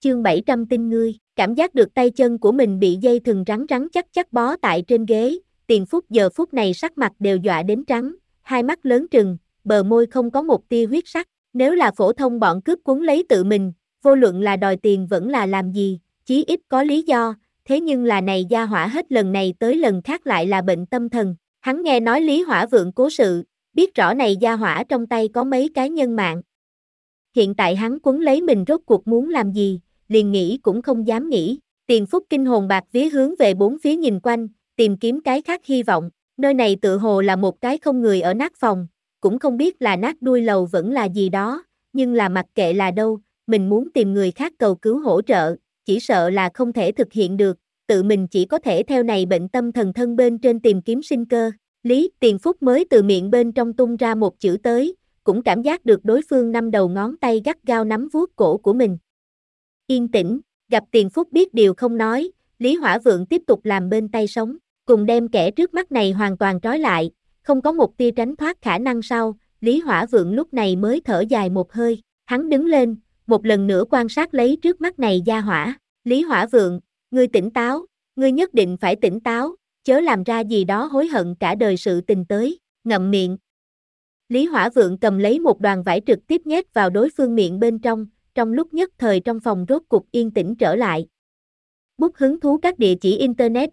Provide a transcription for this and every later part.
Chương 700 tin ngươi, cảm giác được tay chân của mình bị dây thừng rắn rắn chắc chắc bó tại trên ghế, Tiền Phúc giờ phút này sắc mặt đều dọa đến trắng, hai mắt lớn trừng, bờ môi không có một tia huyết sắc, nếu là phổ thông bọn cướp cuốn lấy tự mình, vô luận là đòi tiền vẫn là làm gì, chí ít có lý do, thế nhưng là này gia hỏa hết lần này tới lần khác lại là bệnh tâm thần, hắn nghe nói Lý Hỏa Vượng cố sự, biết rõ này gia hỏa trong tay có mấy cái nhân mạng. Hiện tại hắn quấn lấy mình rốt cuộc muốn làm gì, liền nghĩ cũng không dám nghĩ, Tiền Phúc kinh hồn bạc vía hướng về bốn phía nhìn quanh, tìm kiếm cái khác hy vọng, nơi này tự hồ là một cái không người ở nát phòng, cũng không biết là nát đuôi lầu vẫn là gì đó, nhưng là mặc kệ là đâu, mình muốn tìm người khác cầu cứu hỗ trợ, chỉ sợ là không thể thực hiện được, tự mình chỉ có thể theo này bệnh tâm thần thân bên trên tìm kiếm sinh cơ. Tiền Phúc mới từ miệng bên trong tung ra một chữ tới, cũng cảm giác được đối phương năm đầu ngón tay gắt gao nắm vuốt cổ của mình. Yên tĩnh, gặp Tiền Phúc biết điều không nói, Lý Hỏa Vượng tiếp tục làm bên tay sống, cùng đem kẻ trước mắt này hoàn toàn trói lại, không có một tia tránh thoát khả năng sau, Lý Hỏa Vượng lúc này mới thở dài một hơi, hắn đứng lên, một lần nữa quan sát lấy trước mắt này gia hỏa, Lý Hỏa Vượng, ngươi tỉnh táo, ngươi nhất định phải tỉnh táo, chớ làm ra gì đó hối hận cả đời sự tình tới, ngậm miệng. Lý Hỏa Vượng cầm lấy một đoàn vải trực tiếp nhét vào đối phương miệng bên trong lúc nhất thời trong phòng rốt cục yên tĩnh trở lại. Bút hứng thú các địa chỉ internet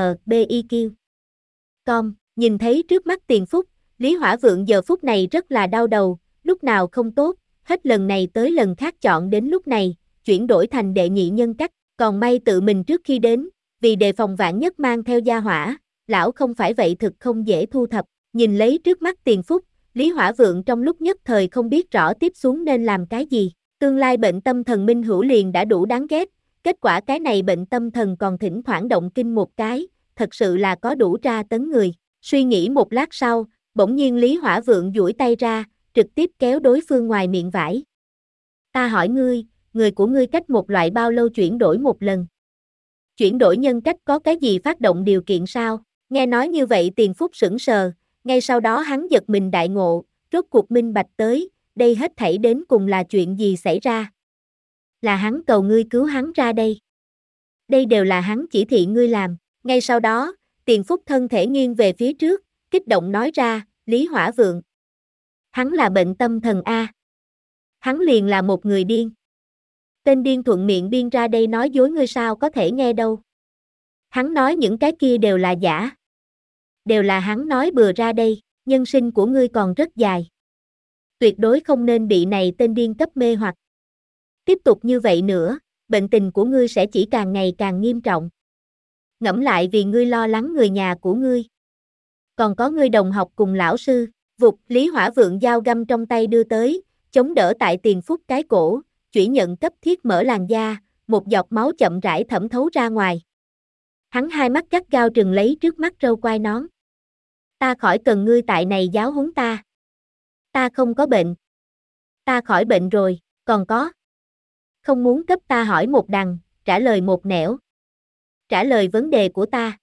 mbiq.com, nhìn thấy trước mắt Tiền Phúc, Lý Hỏa Vượng giờ phút này rất là đau đầu, lúc nào không tốt, hết lần này tới lần khác chọn đến lúc này, chuyển đổi thành đệ nhị nhân cách, còn may tự mình trước khi đến, vì đề phòng vạn nhất mang theo gia hỏa, lão không phải vậy thực không dễ thu thập, nhìn lấy trước mắt Tiền Phúc, Lý Hỏa Vượng trong lúc nhất thời không biết rõ tiếp xuống nên làm cái gì, tương lai bệnh tâm thần minh hữu liền đã đủ đáng ghét, kết quả cái này bệnh tâm thần còn thỉnh thoảng động kinh một cái, thật sự là có đủ tra tấn người, suy nghĩ một lát sau, bỗng nhiên Lý Hỏa Vượng duỗi tay ra, trực tiếp kéo đối phương ngoài miệng vải. Ta hỏi ngươi, người của ngươi cách một loại bao lâu chuyển đổi một lần? Chuyển đổi nhân cách có cái gì phát động điều kiện sao? Nghe nói như vậy Tiền Phúc sững sờ, ngay sau đó hắn giật mình đại ngộ, rốt cuộc minh bạch tới, đây hết thảy đến cùng là chuyện gì xảy ra? Là hắn cầu ngươi cứu hắn ra đây. Đây đều là hắn chỉ thị ngươi làm, ngay sau đó, Tiền Phúc thân thể nghiêng về phía trước, kích động nói ra, Lý Hỏa Vượng. Hắn là bệnh tâm thần A. Hắn liền là một người điên. Tên điên thuận miệng biên ra đây nói dối ngươi sao có thể nghe đâu. Hắn nói những cái kia đều là giả. Đều là hắn nói bừa ra đây, nhân sinh của ngươi còn rất dài. Tuyệt đối không nên bị này tên điên cấp mê hoặc. Tiếp tục như vậy nữa, bệnh tình của ngươi sẽ chỉ càng ngày càng nghiêm trọng. Ngẫm lại vì ngươi lo lắng người nhà của ngươi. Còn có ngươi đồng học cùng lão sư, vụt Lý Hỏa Vượng dao găm trong tay đưa tới, chống đỡ tại Tiền Phúc cái cổ, chủy nhận cấp thiết mở làn da, một giọt máu chậm rãi thẩm thấu ra ngoài. Hắn hai mắt gắt gao trừng lấy trước mắt râu quai nón. Ta khỏi cần ngươi tại này giáo huấn ta. Ta không có bệnh. Ta khỏi bệnh rồi, còn có. Không muốn cấp ta hỏi một đằng, trả lời một nẻo. Trả lời vấn đề của ta.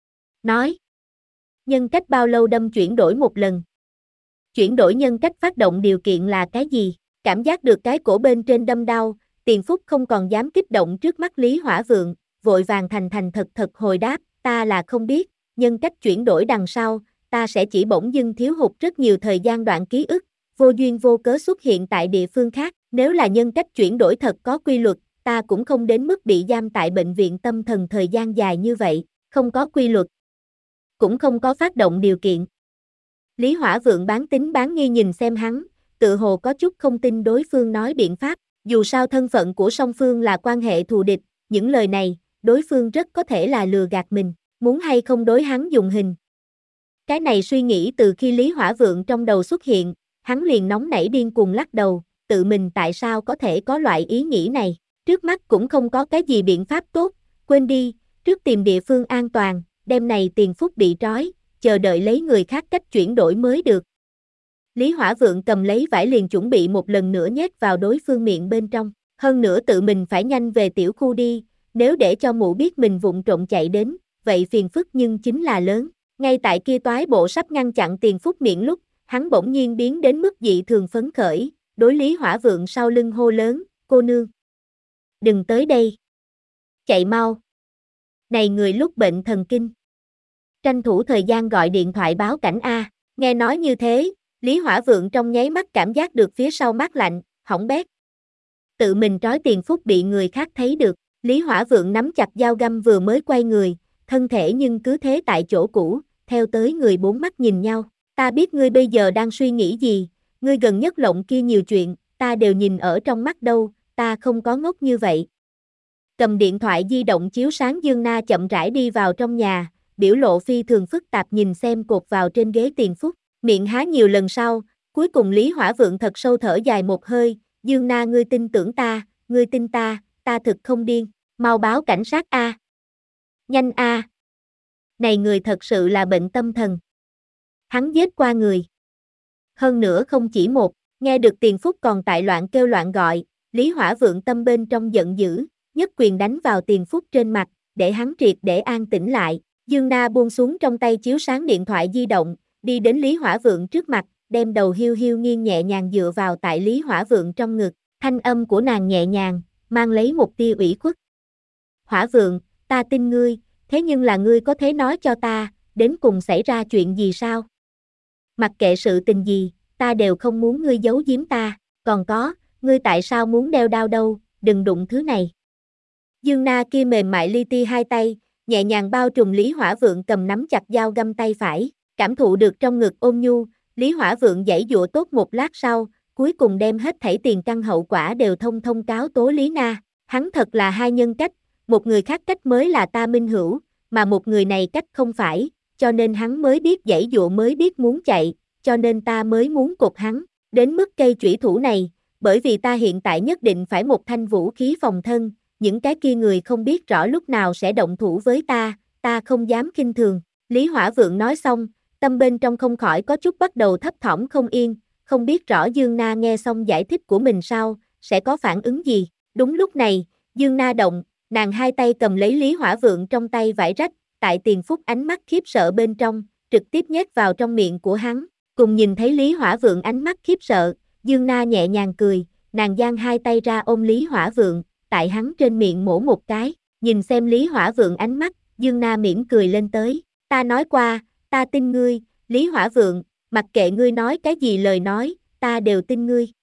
Nói. Nhân cách bao lâu đâm chuyển đổi một lần? Chuyển đổi nhân cách phát động điều kiện là cái gì? Cảm giác được cái cổ bên trên đâm đau, Tiền Phúc không còn dám kích động trước mắt Lý Hỏa Vượng, vội vàng thành thật hồi đáp, ta là không biết, nhân cách chuyển đổi đằng sau, ta sẽ chỉ bỗng dưng thiếu hụt rất nhiều thời gian đoạn ký ức, vô duyên vô cớ xuất hiện tại địa phương khác, nếu là nhân cách chuyển đổi thật có quy luật, ta cũng không đến mức bị giam tại bệnh viện tâm thần thời gian dài như vậy, không có quy luật, cũng không có phát động điều kiện. Lý Hỏa Vượng bán tín bán nghi nhìn xem hắn, tự hồ có chút không tin đối phương nói biện pháp, dù sao thân phận của song phương là quan hệ thù địch, những lời này, đối phương rất có thể là lừa gạt mình, muốn hay không đối hắn dùng hình. Cái này suy nghĩ từ khi Lý Hỏa Vượng trong đầu xuất hiện, hắn liền nóng nảy điên cuồng lắc đầu, tự mình tại sao có thể có loại ý nghĩ này, trước mắt cũng không có cái gì biện pháp tốt, quên đi, trước tìm địa phương an toàn, đêm này Tiền Phúc bị trói, chờ đợi lấy người khác cách chuyển đổi mới được. Lý Hỏa Vượng cầm lấy vải liền chuẩn bị một lần nữa nhét vào đối phương miệng bên trong, hơn nữa tự mình phải nhanh về tiểu khu đi, nếu để cho mụ biết mình vụng trộm chạy đến, vậy phiền phức nhưng chính là lớn. Ngay tại kia toái bộ sắp ngăn chặn Tiền Phúc miệng lúc, hắn bỗng nhiên biến đến mức dị thường phấn khởi, đối Lý Hỏa Vượng sau lưng hô lớn, cô nương. đừng tới đây. Chạy mau. Này người lúc bệnh thần kinh. Tranh thủ thời gian gọi điện thoại báo cảnh A. Nghe nói như thế, Lý Hỏa Vượng trong nháy mắt cảm giác được phía sau mát lạnh, hỏng bét. Tự mình trói Tiền Phúc bị người khác thấy được, Lý Hỏa Vượng nắm chặt dao găm vừa mới quay người, thân thể nhưng cứ thế tại chỗ cũ, theo tới người bốn mắt nhìn nhau. Ta biết ngươi bây giờ đang suy nghĩ gì, ngươi gần nhất lộng kia nhiều chuyện, ta đều nhìn ở trong mắt đâu, ta không có ngốc như vậy. Cầm điện thoại di động chiếu sáng Dương Na chậm rãi đi vào trong nhà, biểu lộ phi thường phức tạp nhìn xem cột vào trên ghế Tiền Phúc, miệng há nhiều lần sau, cuối cùng Lý Hỏa Vượng thật sâu thở dài một hơi, Dương Na ngươi tin tưởng ta, ngươi tin ta thực không điên, mau báo cảnh sát A. Nhanh A. Này người thật sự là bệnh tâm thần. Hắn giết qua người. Hơn nữa không chỉ một, nghe được Tiền Phúc còn tại loạn kêu loạn gọi, Lý Hỏa Vượng tâm bên trong giận dữ, nhất quyền đánh vào Tiền Phúc trên mặt, để hắn triệt để an tĩnh lại. Dương Na buông xuống trong tay chiếu sáng điện thoại di động, đi đến Lý Hỏa Vượng trước mặt, đem đầu hiu hiu nghiêng nhẹ nhàng dựa vào tại Lý Hỏa Vượng trong ngực, thanh âm của nàng nhẹ nhàng, mang lấy một tia ủy khuất. Hỏa Vượng, ta tin ngươi, thế nhưng là ngươi có thể nói cho ta, đến cùng xảy ra chuyện gì sao? Mặc kệ sự tình gì, ta đều không muốn ngươi giấu giếm ta, còn có, ngươi tại sao muốn đeo đao đâu, đừng đụng thứ này. Dương Na kia mềm mại li ti hai tay, nhẹ nhàng bao trùm Lý Hỏa Vượng cầm nắm chặt dao găm tay phải, cảm thụ được trong ngực ôn nhu, Lý Hỏa Vượng giãy giụa tốt một lát sau, cuối cùng đem hết thảy tiền căn hậu quả đều thông cáo tố Lý Na, hắn thật là hai nhân cách, một người khác cách mới là ta minh hữu, mà một người này cách không phải, cho nên hắn mới biết giãy giụa mới biết muốn chạy, cho nên ta mới muốn cột hắn, đến mức cây chủy thủ này, bởi vì ta hiện tại nhất định phải một thanh vũ khí phòng thân, những cái kia người không biết rõ lúc nào sẽ động thủ với ta không dám khinh thường. Lý Hỏa Vượng nói xong, tâm bên trong không khỏi có chút bắt đầu thấp thỏm không yên, không biết rõ Dương Na nghe xong giải thích của mình sau, sẽ có phản ứng gì. Đúng lúc này, Dương Na động, nàng hai tay cầm lấy Lý Hỏa Vượng trong tay vải rách, tại Tiền Phúc ánh mắt khiếp sợ bên trong, trực tiếp nhét vào trong miệng của hắn. Cùng nhìn thấy Lý Hỏa Vượng ánh mắt khiếp sợ, Dương Na nhẹ nhàng cười, nàng giang hai tay ra ôm Lý Hỏa Vượng, tại hắn trên miệng mổ một cái, nhìn xem Lý Hỏa Vượng ánh mắt, Dương Na mỉm cười lên tới, ta nói qua, ta tin ngươi, Lý Hỏa Vượng, mặc kệ ngươi nói cái gì lời nói, ta đều tin ngươi.